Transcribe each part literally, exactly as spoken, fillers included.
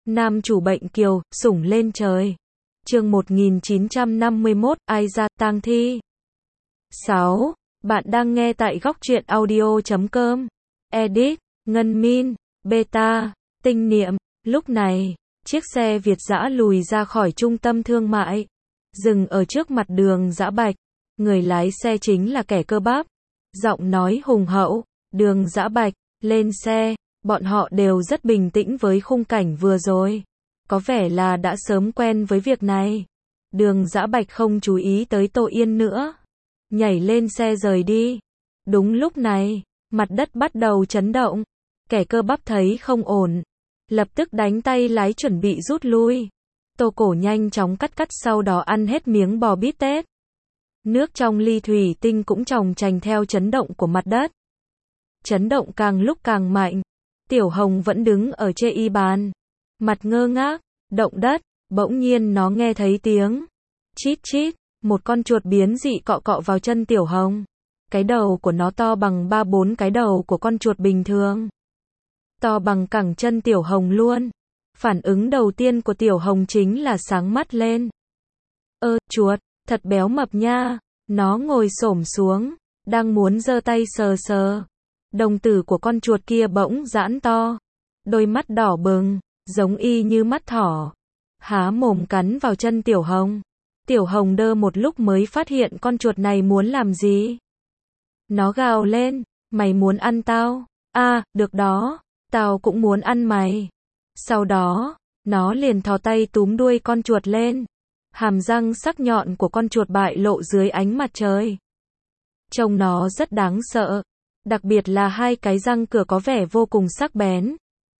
Nam chủ bệnh kiều, sủng lên trời. Chương một nghìn chín trăm năm mươi mốt, ai ra tang thi. sáu. Bạn đang nghe tại góc truyện audio chấm com. Edit, Ngân Min, Beta, Tinh Niệm. Lúc này, chiếc xe Việt dã lùi ra khỏi trung tâm thương mại, dừng ở trước mặt Đường Dã Bạch. Người lái xe chính là kẻ cơ bắp, giọng nói hùng hậu. Đường Dã Bạch, lên xe. Bọn họ đều rất bình tĩnh với khung cảnh vừa rồi. Có vẻ là đã sớm quen với việc này. Đường Dã Bạch không chú ý tới Tô Yên nữa, nhảy lên xe rời đi. Đúng lúc này, mặt đất bắt đầu chấn động. Kẻ cơ bắp thấy không ổn, lập tức đánh tay lái chuẩn bị rút lui. Tô Cổ nhanh chóng cắt cắt, sau đó ăn hết miếng bò bít tết. Nước trong ly thủy tinh cũng chồng chành theo chấn động của mặt đất. Chấn động càng lúc càng mạnh. Tiểu Hồng vẫn đứng ở chê y bàn, mặt ngơ ngác. Động đất, bỗng nhiên nó nghe thấy tiếng chít chít, một con chuột biến dị cọ cọ vào chân Tiểu Hồng. Cái đầu của nó to bằng ba bốn cái đầu của con chuột bình thường, to bằng cẳng chân Tiểu Hồng luôn. Phản ứng đầu tiên của Tiểu Hồng chính là sáng mắt lên. Ơ, chuột, thật béo mập nha. Nó ngồi xổm xuống, đang muốn giơ tay sờ sờ. Đồng tử của con chuột kia bỗng giãn to, đôi mắt đỏ bừng, giống y như mắt thỏ, há mồm cắn vào chân Tiểu Hồng. Tiểu Hồng đơ một lúc mới phát hiện con chuột này muốn làm gì. Nó gào lên, mày muốn ăn tao? À, được đó, tao cũng muốn ăn mày. Sau đó, nó liền thò tay túm đuôi con chuột lên. Hàm răng sắc nhọn của con chuột bại lộ dưới ánh mặt trời. Trông nó rất đáng sợ, đặc biệt là hai cái răng cửa có vẻ vô cùng sắc bén.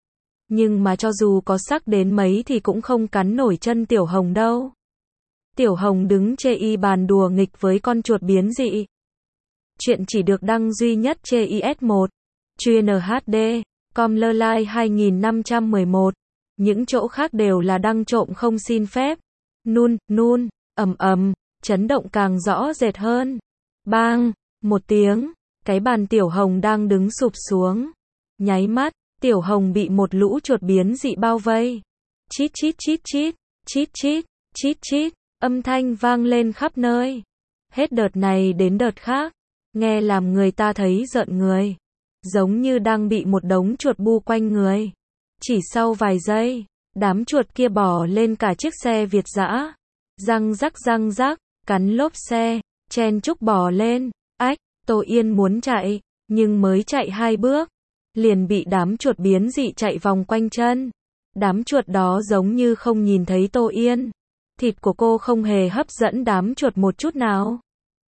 Nhưng mà cho dù có sắc đến mấy thì cũng không cắn nổi chân Tiểu Hồng đâu. Tiểu Hồng đứng chê y bàn đùa nghịch với con chuột biến dị. Chuyện chỉ được đăng duy nhất chê i ét một, chuyên hát đê, com lơ lai hai nghìn năm trăm mười một. Những chỗ khác đều là đăng trộm không xin phép. Nun, nun, ầm ầm, chấn động càng rõ rệt hơn. Bang, một tiếng, cái bàn Tiểu Hồng đang đứng sụp xuống. Nháy mắt, Tiểu Hồng bị một lũ chuột biến dị bao vây. Chít chít chít chít, chít chít, chít chít, âm thanh vang lên khắp nơi. Hết đợt này đến đợt khác, nghe làm người ta thấy rợn người. Giống như đang bị một đống chuột bu quanh người. Chỉ sau vài giây, đám chuột kia bò lên cả chiếc xe Việt dã. Răng rắc răng rắc, cắn lốp xe, chen chúc bò lên. Ách, Tô Yên muốn chạy, nhưng mới chạy hai bước, liền bị đám chuột biến dị chạy vòng quanh chân. Đám chuột đó giống như không nhìn thấy Tô Yên. Thịt của cô không hề hấp dẫn đám chuột một chút nào.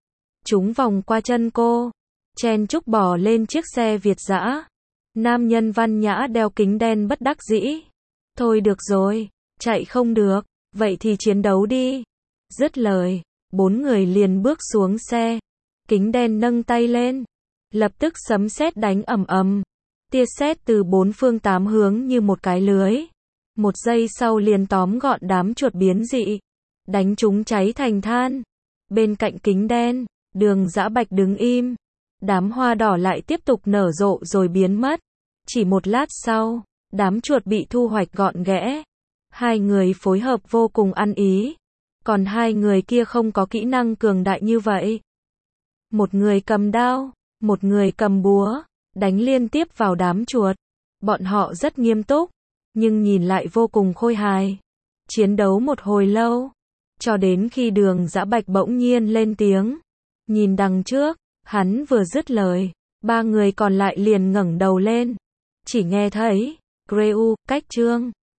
Chúng vòng qua chân cô, chen chúc bò lên chiếc xe Việt dã. Nam nhân văn nhã đeo kính đen bất đắc dĩ. Thôi được rồi, chạy không được, vậy thì chiến đấu đi. Dứt lời, bốn người liền bước xuống xe. Kính đen nâng tay lên, lập tức sấm sét đánh ầm ầm. Tia sét từ bốn phương tám hướng như một cái lưới. Một giây sau liền tóm gọn đám chuột biến dị, đánh chúng cháy thành than. Bên cạnh kính đen, Đường Dã Bạch đứng im. Đám hoa đỏ lại tiếp tục nở rộ rồi biến mất. Chỉ một lát sau, đám chuột bị thu hoạch gọn ghẽ. Hai người phối hợp vô cùng ăn ý. Còn hai người kia không có kỹ năng cường đại như vậy. Một người cầm đao, một người cầm búa, đánh liên tiếp vào đám chuột. Bọn họ rất nghiêm túc, nhưng nhìn lại vô cùng khôi hài. Chiến đấu một hồi lâu, cho đến khi Đường Dã Bạch bỗng nhiên lên tiếng. Nhìn đằng trước, hắn vừa dứt lời, ba người còn lại liền ngẩng đầu lên. Chỉ nghe thấy, Greu, cách chương.